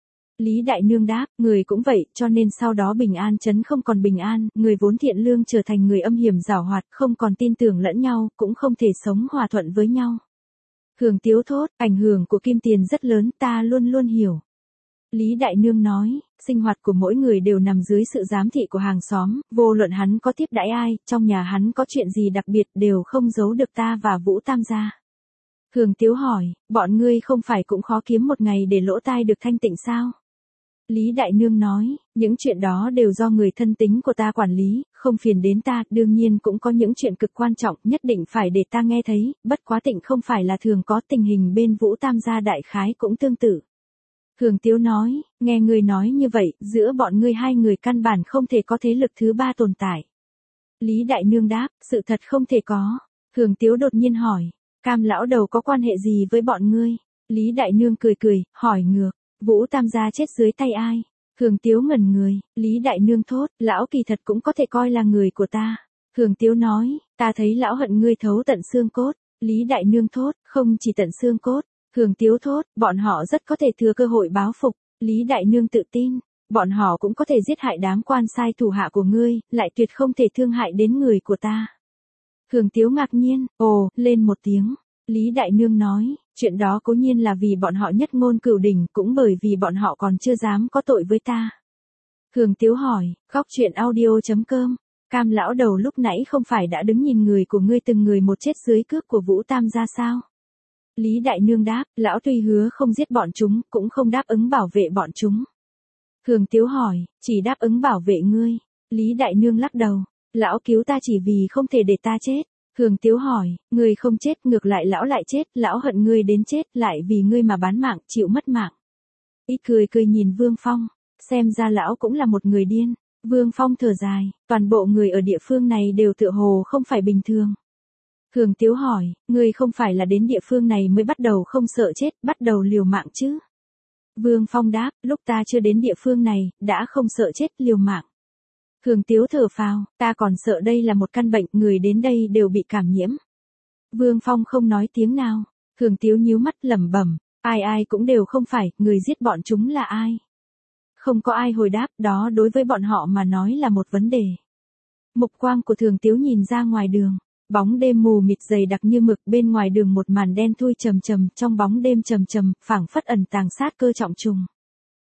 Lý Đại Nương đáp, người cũng vậy, cho nên sau đó Bình An trấn không còn bình an, người vốn thiện lương trở thành người âm hiểm giảo hoạt, không còn tin tưởng lẫn nhau, cũng không thể sống hòa thuận với nhau. Thường Tiếu thốt, ảnh hưởng của kim tiền rất lớn, ta luôn luôn hiểu. Lý Đại Nương nói, sinh hoạt của mỗi người đều nằm dưới sự giám thị của hàng xóm, vô luận hắn có tiếp đãi ai, trong nhà hắn có chuyện gì đặc biệt đều không giấu được ta và Vũ Tam gia. Thường Tiếu hỏi, bọn ngươi không phải cũng khó kiếm một ngày để lỗ tai được thanh tịnh sao? Lý Đại Nương nói, những chuyện đó đều do người thân tín của ta quản lý, không phiền đến ta, đương nhiên cũng có những chuyện cực quan trọng, nhất định phải để ta nghe thấy, bất quá Tịnh không phải là thường có, tình hình bên Vũ Tam gia đại khái cũng tương tự. Thường Tiếu nói, nghe người nói như vậy, giữa bọn ngươi hai người căn bản không thể có thế lực thứ ba tồn tại. Lý Đại Nương đáp, sự thật không thể có. Thường Tiếu đột nhiên hỏi, Cam lão đầu có quan hệ gì với bọn ngươi? Lý Đại Nương cười cười, hỏi ngược, Vũ Tam gia chết dưới tay ai? Thường Tiếu ngẩn người, Lý Đại Nương thốt, lão kỳ thật cũng có thể coi là người của ta. Thường Tiếu nói, ta thấy lão hận ngươi thấu tận xương cốt. Lý Đại Nương thốt, không chỉ tận xương cốt. Thường Tiếu thốt, bọn họ rất có thể thừa cơ hội báo phục. Lý Đại Nương tự tin, bọn họ cũng có thể giết hại đám quan sai thủ hạ của ngươi, lại tuyệt không thể thương hại đến người của ta. Thường Tiếu ngạc nhiên, ồ, lên một tiếng. Lý Đại Nương nói, chuyện đó cố nhiên là vì bọn họ nhất ngôn cửu đỉnh, cũng bởi vì bọn họ còn chưa dám có tội với ta. Thường Tiếu hỏi, khóc chuyện audio chấm com, Cam lão đầu lúc nãy không phải đã đứng nhìn người của ngươi từng người một chết dưới cước của Vũ Tam gia sao? Lý Đại Nương đáp, lão tuy hứa không giết bọn chúng, cũng không đáp ứng bảo vệ bọn chúng. Thường Tiếu hỏi, chỉ đáp ứng bảo vệ ngươi. Lý Đại Nương lắc đầu, lão cứu ta chỉ vì không thể để ta chết. Thường Tiếu hỏi, ngươi không chết, ngược lại lão lại chết, lão hận ngươi đến chết, lại vì ngươi mà bán mạng, chịu mất mạng. Ít cười cười nhìn Vương Phong, xem ra lão cũng là một người điên. Vương Phong thở dài, toàn bộ người ở địa phương này đều tựa hồ không phải bình thường. Thường Tiếu hỏi, ngươi không phải là đến địa phương này mới bắt đầu không sợ chết, bắt đầu liều mạng chứ? Vương Phong đáp, lúc ta chưa đến địa phương này, đã không sợ chết, liều mạng. Thường Tiếu thở phào, ta còn sợ đây là một căn bệnh, người đến đây đều bị cảm nhiễm. Vương Phong không nói tiếng nào. Thường Tiếu nhíu mắt lẩm bẩm, ai ai cũng đều không phải, người giết bọn chúng là ai? Không có ai hồi đáp, đó đối với bọn họ mà nói là một vấn đề. Mục quang của Thường Tiếu nhìn ra ngoài đường. Bóng đêm mù mịt dày đặc như mực, bên ngoài đường một màn đen thui trầm trầm, trong bóng đêm trầm trầm, phảng phất ẩn tàng sát cơ trọng trùng.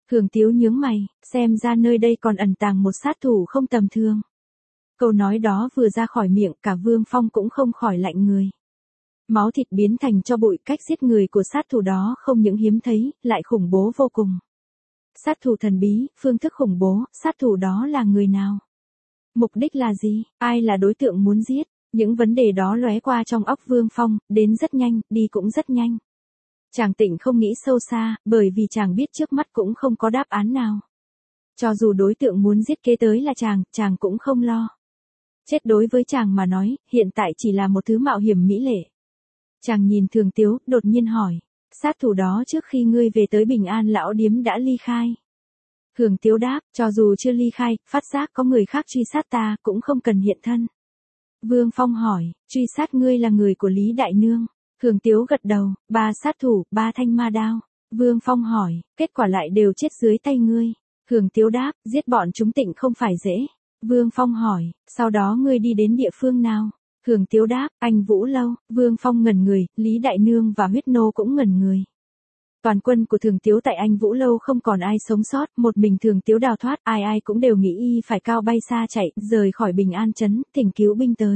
Thường Tiếu nhướng mày, xem ra nơi đây còn ẩn tàng một sát thủ không tầm thường. Câu nói đó vừa ra khỏi miệng, cả Vương Phong cũng không khỏi lạnh người. Máu thịt biến thành tro bụi, cách giết người của sát thủ đó không những hiếm thấy, lại khủng bố vô cùng. Sát thủ thần bí, phương thức khủng bố, sát thủ đó là người nào? Mục đích là gì? Ai là đối tượng muốn giết? Những vấn đề đó lóe qua trong óc Vương Phong, đến rất nhanh, đi cũng rất nhanh. Chàng Tịnh không nghĩ sâu xa, bởi vì chàng biết trước mắt cũng không có đáp án nào. Cho dù đối tượng muốn giết kế tới là chàng, chàng cũng không lo. Chết đối với chàng mà nói, hiện tại chỉ là một thứ mạo hiểm mỹ lệ. Chàng nhìn Thường Tiếu, đột nhiên hỏi, sát thủ đó trước khi ngươi về tới Bình An lão điếm đã ly khai. Thường Tiếu đáp, cho dù chưa ly khai, phát giác có người khác truy sát ta, cũng không cần hiện thân. Vương Phong hỏi, truy sát ngươi là người của Lý Đại Nương. Thường Tiếu gật đầu, ba sát thủ, ba thanh ma đao. Vương Phong hỏi, kết quả lại đều chết dưới tay ngươi. Thường Tiếu đáp, giết bọn chúng Tịnh không phải dễ. Vương Phong hỏi, sau đó ngươi đi đến địa phương nào? Thường Tiếu đáp, Anh Vũ Lâu. Vương Phong ngẩn người, Lý Đại Nương và Huyết Nô cũng ngẩn người. Toàn quân của Thường Tiếu tại Anh Vũ Lâu không còn ai sống sót, một mình Thường Tiếu đào thoát, ai ai cũng đều nghĩ y phải cao bay xa chạy, rời khỏi Bình An trấn, thỉnh cứu binh tới.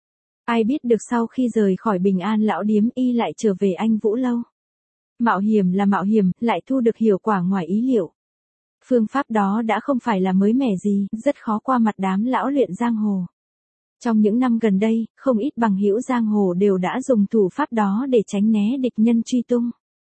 Ai biết được sau khi rời khỏi Bình An lão điếm y lại trở về Anh Vũ Lâu. Mạo hiểm là mạo hiểm, lại thu được hiệu quả ngoài ý liệu. Phương pháp đó đã không phải là mới mẻ gì, rất khó qua mặt đám lão luyện giang hồ. Trong những năm gần đây, không ít bằng hữu giang hồ đều đã dùng thủ pháp đó để tránh né địch nhân truy tung.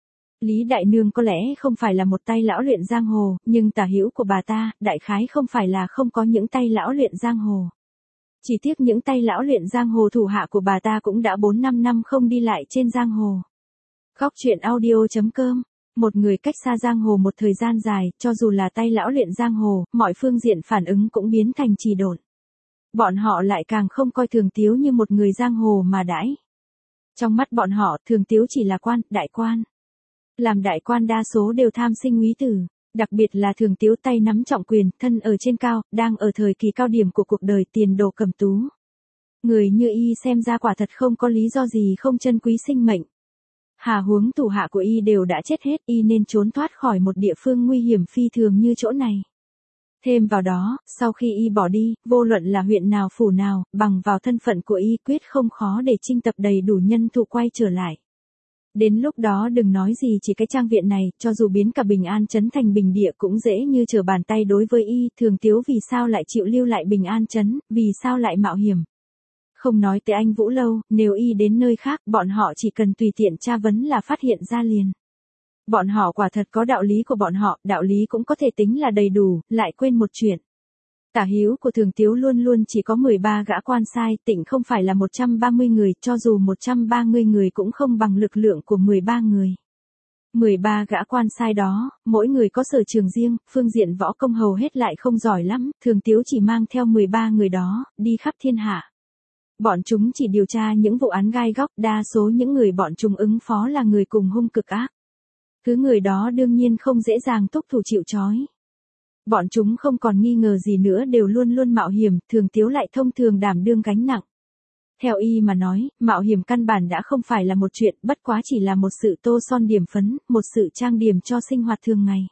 Lý Đại Nương có lẽ không phải là một tay lão luyện giang hồ, nhưng tả hữu của bà ta, đại khái không phải là không có những tay lão luyện giang hồ. Chỉ tiếc những tay lão luyện giang hồ thủ hạ của bà ta cũng đã bốn năm năm không đi lại trên giang hồ. Góc truyện audio chấm com. Một người cách xa giang hồ một thời gian dài, cho dù là tay lão luyện giang hồ, mọi phương diện phản ứng cũng biến thành trì độn. Bọn họ lại càng không coi Thường Tiếu như một người giang hồ mà đãi. Trong mắt bọn họ, Thường Tiếu chỉ là quan, đại quan. Làm đại quan đa số đều tham sinh úy tử, đặc biệt là Thường Tiếu tay nắm trọng quyền, thân ở trên cao, đang ở thời kỳ cao điểm của cuộc đời, tiền đồ cầm tú. Người như y xem ra quả thật không có lý do gì không trân quý sinh mệnh. Hà huống thủ hạ của y đều đã chết hết, y nên trốn thoát khỏi một địa phương nguy hiểm phi thường như chỗ này. Thêm vào đó, sau khi y bỏ đi, vô luận là huyện nào phủ nào, bằng vào thân phận của y quyết không khó để chinh tập đầy đủ nhân thủ quay trở lại. Đến lúc đó đừng nói gì chỉ cái trang viện này, cho dù biến cả Bình An trấn thành bình địa cũng dễ như trở bàn tay đối với y. Thường Tiếu vì sao lại chịu lưu lại Bình An trấn, vì sao lại mạo hiểm. Không nói tới Anh Vũ Lâu, nếu y đến nơi khác, bọn họ chỉ cần tùy tiện tra vấn là phát hiện ra liền. Bọn họ quả thật có đạo lý của bọn họ, đạo lý cũng có thể tính là đầy đủ, lại quên một chuyện. Tả hữu của Thường Tiếu luôn luôn chỉ có mười ba gã quan sai, Tịnh không phải là một trăm ba mươi người, cho dù một trăm ba mươi người cũng không bằng lực lượng của mười ba người. mười ba gã quan sai đó, mỗi người có sở trường riêng, phương diện võ công hầu hết lại không giỏi lắm, Thường Tiếu chỉ mang theo mười ba người đó, đi khắp thiên hạ. Bọn chúng chỉ điều tra những vụ án gai góc, đa số những người bọn chúng ứng phó là người cùng hung cực ác. Cứ người đó đương nhiên không dễ dàng thúc thủ chịu trói. Bọn chúng không còn nghi ngờ gì nữa đều luôn luôn mạo hiểm, Thường Tiếu lại thông thường đảm đương gánh nặng. Theo y mà nói, mạo hiểm căn bản đã không phải là một chuyện, bất quá chỉ là một sự tô son điểm phấn, một sự trang điểm cho sinh hoạt thường ngày.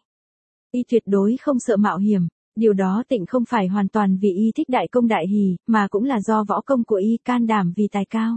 Y tuyệt đối không sợ mạo hiểm, điều đó Tịnh không phải hoàn toàn vì y thích đại công đại hỷ, mà cũng là do võ công của y can đảm vì tài cao.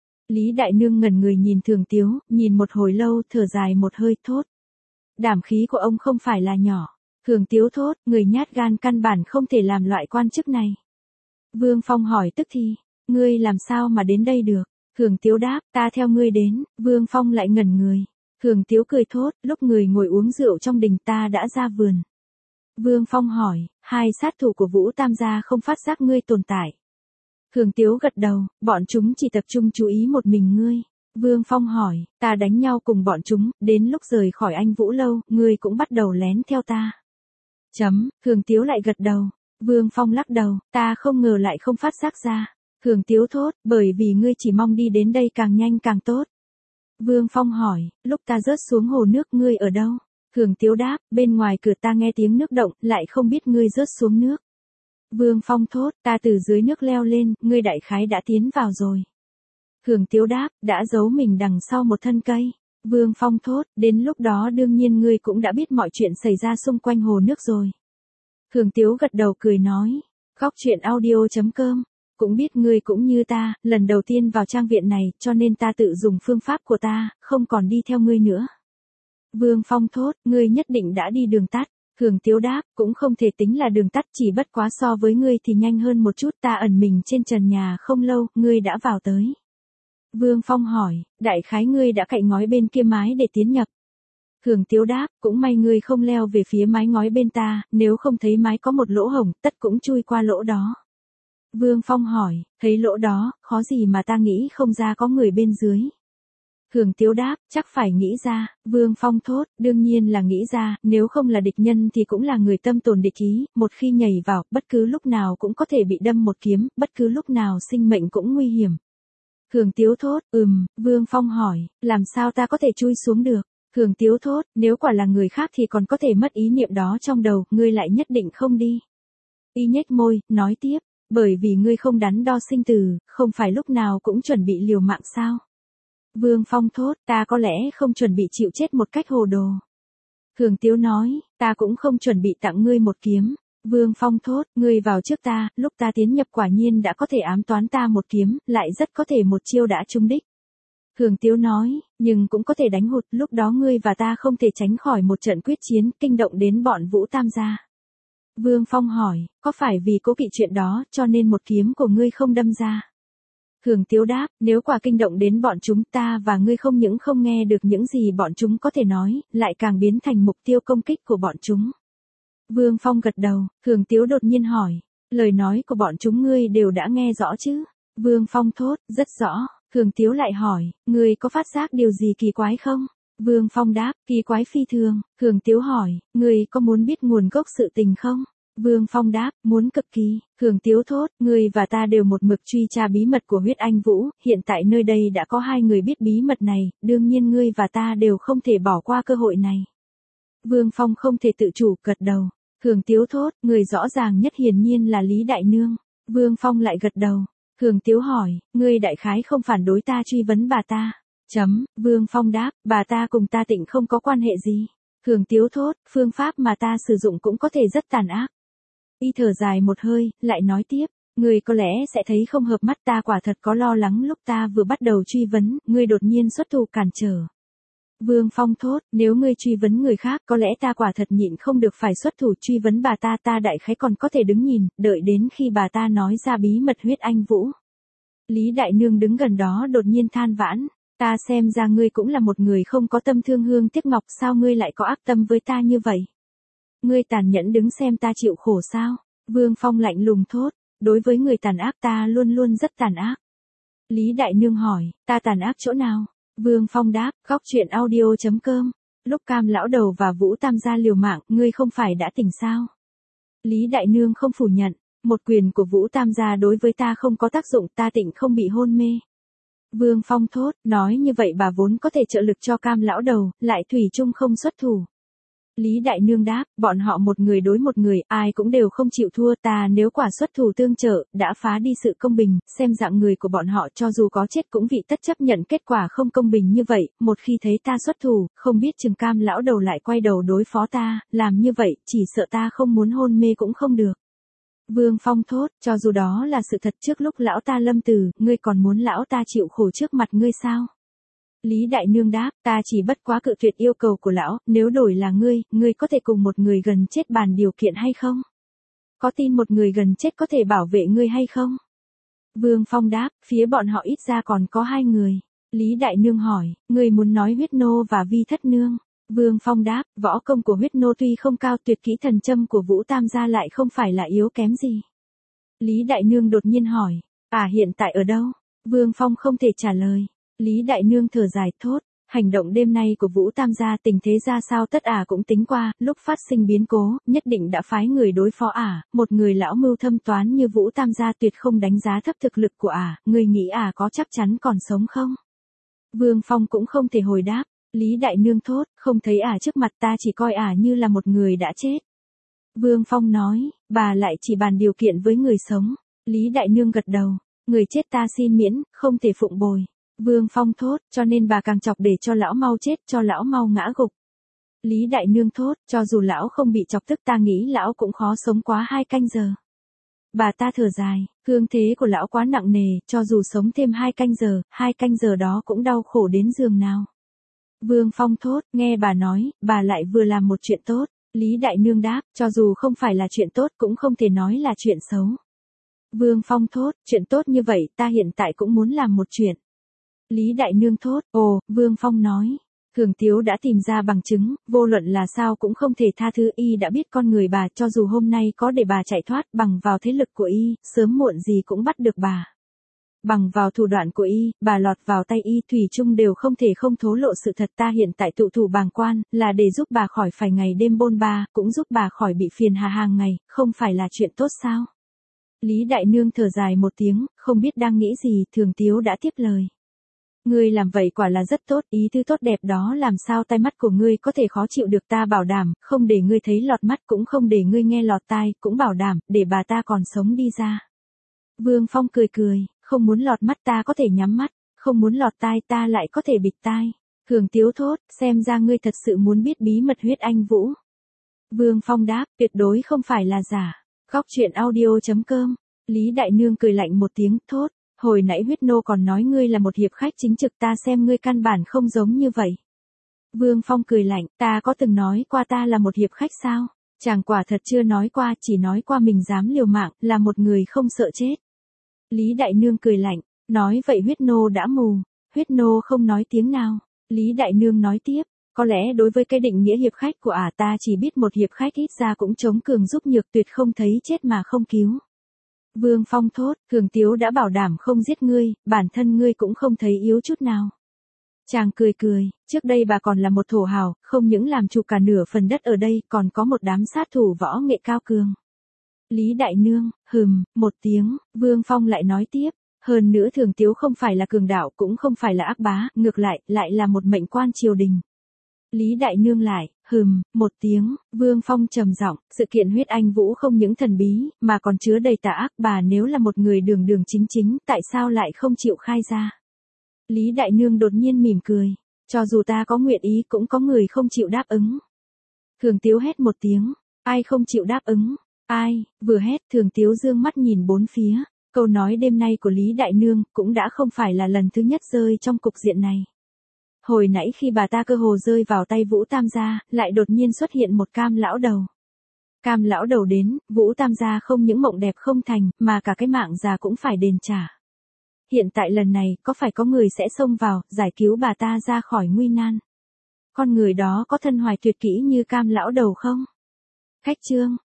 Lý Đại Nương ngẩn người nhìn Thường Tiếu, nhìn một hồi lâu, thở dài một hơi, thốt. Đảm khí của ông không phải là nhỏ. Thường Tiếu thốt, người nhát gan căn bản không thể làm loại quan chức này. Vương Phong hỏi tức thì, ngươi làm sao mà đến đây được? Thường Tiếu đáp, ta theo ngươi đến. Vương Phong lại ngẩn người. Thường Tiếu cười thốt, lúc người ngồi uống rượu trong đình ta đã ra vườn. Vương Phong hỏi, hai sát thủ của Vũ Tam gia không phát giác ngươi tồn tại. Thường Tiếu gật đầu, bọn chúng chỉ tập trung chú ý một mình ngươi. Vương Phong hỏi, ta đánh nhau cùng bọn chúng, đến lúc rời khỏi Anh Vũ Lâu, ngươi cũng bắt đầu lén theo ta. Chấm, Thường Tiếu lại gật đầu. Vương Phong lắc đầu, ta không ngờ lại không phát giác ra. Thường Tiếu thốt, bởi vì ngươi chỉ mong đi đến đây càng nhanh càng tốt. Vương Phong hỏi, lúc ta rớt xuống hồ nước ngươi ở đâu? Thường Tiếu đáp, bên ngoài cửa ta nghe tiếng nước động, lại không biết ngươi rớt xuống nước. Vương Phong thốt, ta từ dưới nước leo lên, ngươi đại khái đã tiến vào rồi. Thường Tiếu đáp, đã giấu mình đằng sau một thân cây. Vương Phong thốt, đến lúc đó đương nhiên ngươi cũng đã biết mọi chuyện xảy ra xung quanh hồ nước rồi. Thường Tiếu gật đầu cười nói, góc truyện audio chấm com, cũng biết ngươi cũng như ta, lần đầu tiên vào trang viện này, cho nên ta tự dùng phương pháp của ta, không còn đi theo ngươi nữa. Vương Phong thốt, ngươi nhất định đã đi đường tắt. Thường Tiếu đáp, cũng không thể tính là đường tắt, chỉ bất quá so với ngươi thì nhanh hơn một chút, ta ẩn mình trên trần nhà không lâu, ngươi đã vào tới. Vương Phong hỏi, đại khái ngươi đã cậy ngói bên kia mái để tiến nhập. Thường Tiếu đáp, cũng may ngươi không leo về phía mái ngói bên ta, nếu không thấy mái có một lỗ hổng, tất cũng chui qua lỗ đó. Vương Phong hỏi, thấy lỗ đó, khó gì mà ta nghĩ không ra có người bên dưới. Thường Tiếu đáp, chắc phải nghĩ ra. Vương Phong thốt, đương nhiên là nghĩ ra, nếu không là địch nhân thì cũng là người tâm tồn địch ý, một khi nhảy vào, bất cứ lúc nào cũng có thể bị đâm một kiếm, bất cứ lúc nào sinh mệnh cũng nguy hiểm. Thường Tiếu thốt, ừm, Vương Phong hỏi, làm sao ta có thể chui xuống được? Thường Tiếu thốt, nếu quả là người khác thì còn có thể mất ý niệm đó trong đầu, ngươi lại nhất định không đi. Y nhếch môi, nói tiếp, bởi vì ngươi không đắn đo sinh tử, không phải lúc nào cũng chuẩn bị liều mạng sao? Vương Phong thốt, ta có lẽ không chuẩn bị chịu chết một cách hồ đồ. Thường Tiếu nói, ta cũng không chuẩn bị tặng ngươi một kiếm. Vương Phong thốt, ngươi vào trước ta, lúc ta tiến nhập quả nhiên đã có thể ám toán ta một kiếm, lại rất có thể một chiêu đã trúng đích. Thường Tiếu nói, nhưng cũng có thể đánh hụt, lúc đó ngươi và ta không thể tránh khỏi một trận quyết chiến, kinh động đến bọn Vũ Tam gia. Vương Phong hỏi, có phải vì cố kỵ chuyện đó, cho nên một kiếm của ngươi không đâm ra? Thường Tiếu đáp, nếu quả kinh động đến bọn chúng ta và ngươi không những không nghe được những gì bọn chúng có thể nói, lại càng biến thành mục tiêu công kích của bọn chúng. Vương Phong gật đầu, Thường Tiếu đột nhiên hỏi, lời nói của bọn chúng ngươi đều đã nghe rõ chứ? Vương Phong thốt, rất rõ. Thường Tiếu lại hỏi, ngươi có phát giác điều gì kỳ quái không? Vương Phong đáp, kỳ quái phi thường. Thường Tiếu hỏi, ngươi có muốn biết nguồn gốc sự tình không? Vương Phong đáp, muốn cực kỳ. Thường Tiếu thốt, ngươi và ta đều một mực truy tra bí mật của huyết anh Vũ, hiện tại nơi đây đã có hai người biết bí mật này, đương nhiên ngươi và ta đều không thể bỏ qua cơ hội này. Vương Phong không thể tự chủ, gật đầu. Thường Tiếu thốt, người rõ ràng nhất hiển nhiên là Lý Đại Nương. Vương Phong lại gật đầu. Thường Tiếu hỏi, ngươi đại khái không phản đối ta truy vấn bà ta. Chấm, Vương Phong đáp, bà ta cùng ta Tịnh không có quan hệ gì. Thường Tiếu thốt, phương pháp mà ta sử dụng cũng có thể rất tàn ác. Y thở dài một hơi, lại nói tiếp, ngươi có lẽ sẽ thấy không hợp mắt, ta quả thật có lo lắng lúc ta vừa bắt đầu truy vấn, ngươi đột nhiên xuất thủ cản trở. Vương Phong thốt, nếu ngươi truy vấn người khác, có lẽ ta quả thật nhịn không được phải xuất thủ truy vấn bà ta, ta đại khái còn có thể đứng nhìn, đợi đến khi bà ta nói ra bí mật huyết anh Vũ. Lý Đại Nương đứng gần đó đột nhiên than vãn, ta xem ra ngươi cũng là một người không có tâm thương hương tiếc ngọc, sao ngươi lại có ác tâm với ta như vậy? Ngươi tàn nhẫn đứng xem ta chịu khổ sao? Vương Phong lạnh lùng thốt, đối với người tàn ác ta luôn luôn rất tàn ác. Lý Đại Nương hỏi, ta tàn ác chỗ nào? Vương Phong đáp, góc truyện audio chấm com, lúc Cam lão đầu và Vũ Tam gia liều mạng, ngươi không phải đã tỉnh sao? Lý Đại Nương không phủ nhận, một quyền của Vũ Tam gia đối với ta không có tác dụng, ta Tịnh không bị hôn mê. Vương Phong thốt, nói như vậy bà vốn có thể trợ lực cho Cam lão đầu, lại thủy chung không xuất thủ. Lý Đại Nương đáp, bọn họ một người đối một người, ai cũng đều không chịu thua, ta nếu quả xuất thủ tương trợ, đã phá đi sự công bình, xem dạng người của bọn họ cho dù có chết cũng vị tất chấp nhận kết quả không công bình như vậy, một khi thấy ta xuất thủ, không biết chừng Cam lão đầu lại quay đầu đối phó ta, làm như vậy, chỉ sợ ta không muốn hôn mê cũng không được. Vương Phong thốt, cho dù đó là sự thật, trước lúc lão ta lâm tử, ngươi còn muốn lão ta chịu khổ trước mặt ngươi sao? Lý Đại Nương đáp, ta chỉ bất quá cự tuyệt yêu cầu của lão, nếu đổi là ngươi, ngươi có thể cùng một người gần chết bàn điều kiện hay không? Có tin một người gần chết có thể bảo vệ ngươi hay không? Vương Phong đáp, phía bọn họ ít ra còn có hai người. Lý Đại Nương hỏi, ngươi muốn nói huyết nô và vi thất nương? Vương Phong đáp, võ công của huyết nô tuy không cao, tuyệt kỹ thần châm của Vũ Tam gia lại không phải là yếu kém gì. Lý Đại Nương đột nhiên hỏi, à hiện tại ở đâu? Vương Phong không thể trả lời. Lý Đại Nương thở dài thốt, hành động đêm nay của Vũ Tam gia tình thế ra sao tất ả cũng tính qua, lúc phát sinh biến cố, nhất định đã phái người đối phó ả, một người lão mưu thâm toán như Vũ Tam gia tuyệt không đánh giá thấp thực lực của ả, người nghĩ ả có chắc chắn còn sống không? Vương Phong cũng không thể hồi đáp, Lý Đại Nương thốt, không thấy ả trước mặt ta chỉ coi ả như là một người đã chết. Vương Phong nói, bà lại chỉ bàn điều kiện với người sống. Lý Đại Nương gật đầu, người chết ta xin miễn, không thể phụng bồi. Vương Phong thốt, cho nên bà càng chọc để cho lão mau chết, cho lão mau ngã gục. Lý Đại Nương thốt, cho dù lão không bị chọc tức ta nghĩ lão cũng khó sống quá hai canh giờ. Bà ta thở dài, cương thế của lão quá nặng nề, cho dù sống thêm hai canh giờ, hai canh giờ đó cũng đau khổ đến giường nào. Vương Phong thốt, nghe bà nói, bà lại vừa làm một chuyện tốt. Lý Đại Nương đáp, cho dù không phải là chuyện tốt cũng không thể nói là chuyện xấu. Vương Phong thốt, chuyện tốt như vậy ta hiện tại cũng muốn làm một chuyện. Lý Đại Nương thốt, ồ, Vương Phong nói. Thường Tiếu đã tìm ra bằng chứng, vô luận là sao cũng không thể tha thứ y đã biết con người bà cho dù hôm nay có để bà chạy thoát bằng vào thế lực của y, sớm muộn gì cũng bắt được bà. Bằng vào thủ đoạn của y, bà lọt vào tay y thủy chung đều không thể không thố lộ sự thật ta hiện tại tụ thủ bàng quan, là để giúp bà khỏi phải ngày đêm bôn ba, cũng giúp bà khỏi bị phiền hà hàng ngày, không phải là chuyện tốt sao? Lý Đại Nương thở dài một tiếng, không biết đang nghĩ gì, Thường Tiếu đã tiếp lời. Ngươi làm vậy quả là rất tốt, ý tư tốt đẹp đó làm sao tai mắt của ngươi có thể khó chịu được ta bảo đảm, không để ngươi thấy lọt mắt cũng không để ngươi nghe lọt tai, cũng bảo đảm, để bà ta còn sống đi ra. Vương Phong cười cười, không muốn lọt mắt ta có thể nhắm mắt, không muốn lọt tai ta lại có thể bịt tai. Thường Tiếu thốt, xem ra ngươi thật sự muốn biết bí mật huyết anh Vũ. Vương Phong đáp, tuyệt đối không phải là giả. Góc truyện audio chấm com. Lý Đại Nương cười lạnh một tiếng, thốt. Hồi nãy huyết nô còn nói ngươi là một hiệp khách chính trực ta xem ngươi căn bản không giống như vậy. Vương Phong cười lạnh, ta có từng nói qua ta là một hiệp khách sao? Chàng quả thật chưa nói qua, chỉ nói qua mình dám liều mạng, là một người không sợ chết. Lý Đại Nương cười lạnh, nói vậy huyết nô đã mù, huyết nô không nói tiếng nào. Lý Đại Nương nói tiếp, có lẽ đối với cái định nghĩa hiệp khách của ả ta chỉ biết một hiệp khách ít ra cũng chống cường giúp nhược tuyệt không thấy chết mà không cứu. Vương Phong thốt, Thường Tiếu đã bảo đảm không giết ngươi, bản thân ngươi cũng không thấy yếu chút nào. Chàng cười cười, trước đây bà còn là một thổ hào, không những làm chủ cả nửa phần đất ở đây, còn có một đám sát thủ võ nghệ cao cường. Lý Đại Nương, hừm, một tiếng, Vương Phong lại nói tiếp, hơn nữa Thường Tiếu không phải là cường đạo cũng không phải là ác bá, ngược lại, lại là một mệnh quan triều đình. Lý Đại Nương lại, hừm, một tiếng, Vương Phong trầm giọng, sự kiện huyết anh Vũ không những thần bí, mà còn chứa đầy tà ác, bà nếu là một người đường đường chính chính, tại sao lại không chịu khai ra? Lý Đại Nương đột nhiên mỉm cười, cho dù ta có nguyện ý cũng có người không chịu đáp ứng. Thường Tiếu hét một tiếng, ai không chịu đáp ứng? Ai? Vừa hét, Thường Tiếu dương mắt nhìn bốn phía, câu nói đêm nay của Lý Đại Nương cũng đã không phải là lần thứ nhất rơi trong cục diện này. Hồi nãy khi bà ta cơ hồ rơi vào tay Vũ Tam gia, lại đột nhiên xuất hiện một Cam lão đầu. Cam lão đầu đến, Vũ Tam gia không những mộng đẹp không thành, mà cả cái mạng già cũng phải đền trả. Hiện tại lần này, có phải có người sẽ xông vào, giải cứu bà ta ra khỏi nguy nan? Con người đó có thân hoài tuyệt kỹ như Cam lão đầu không? Khách chương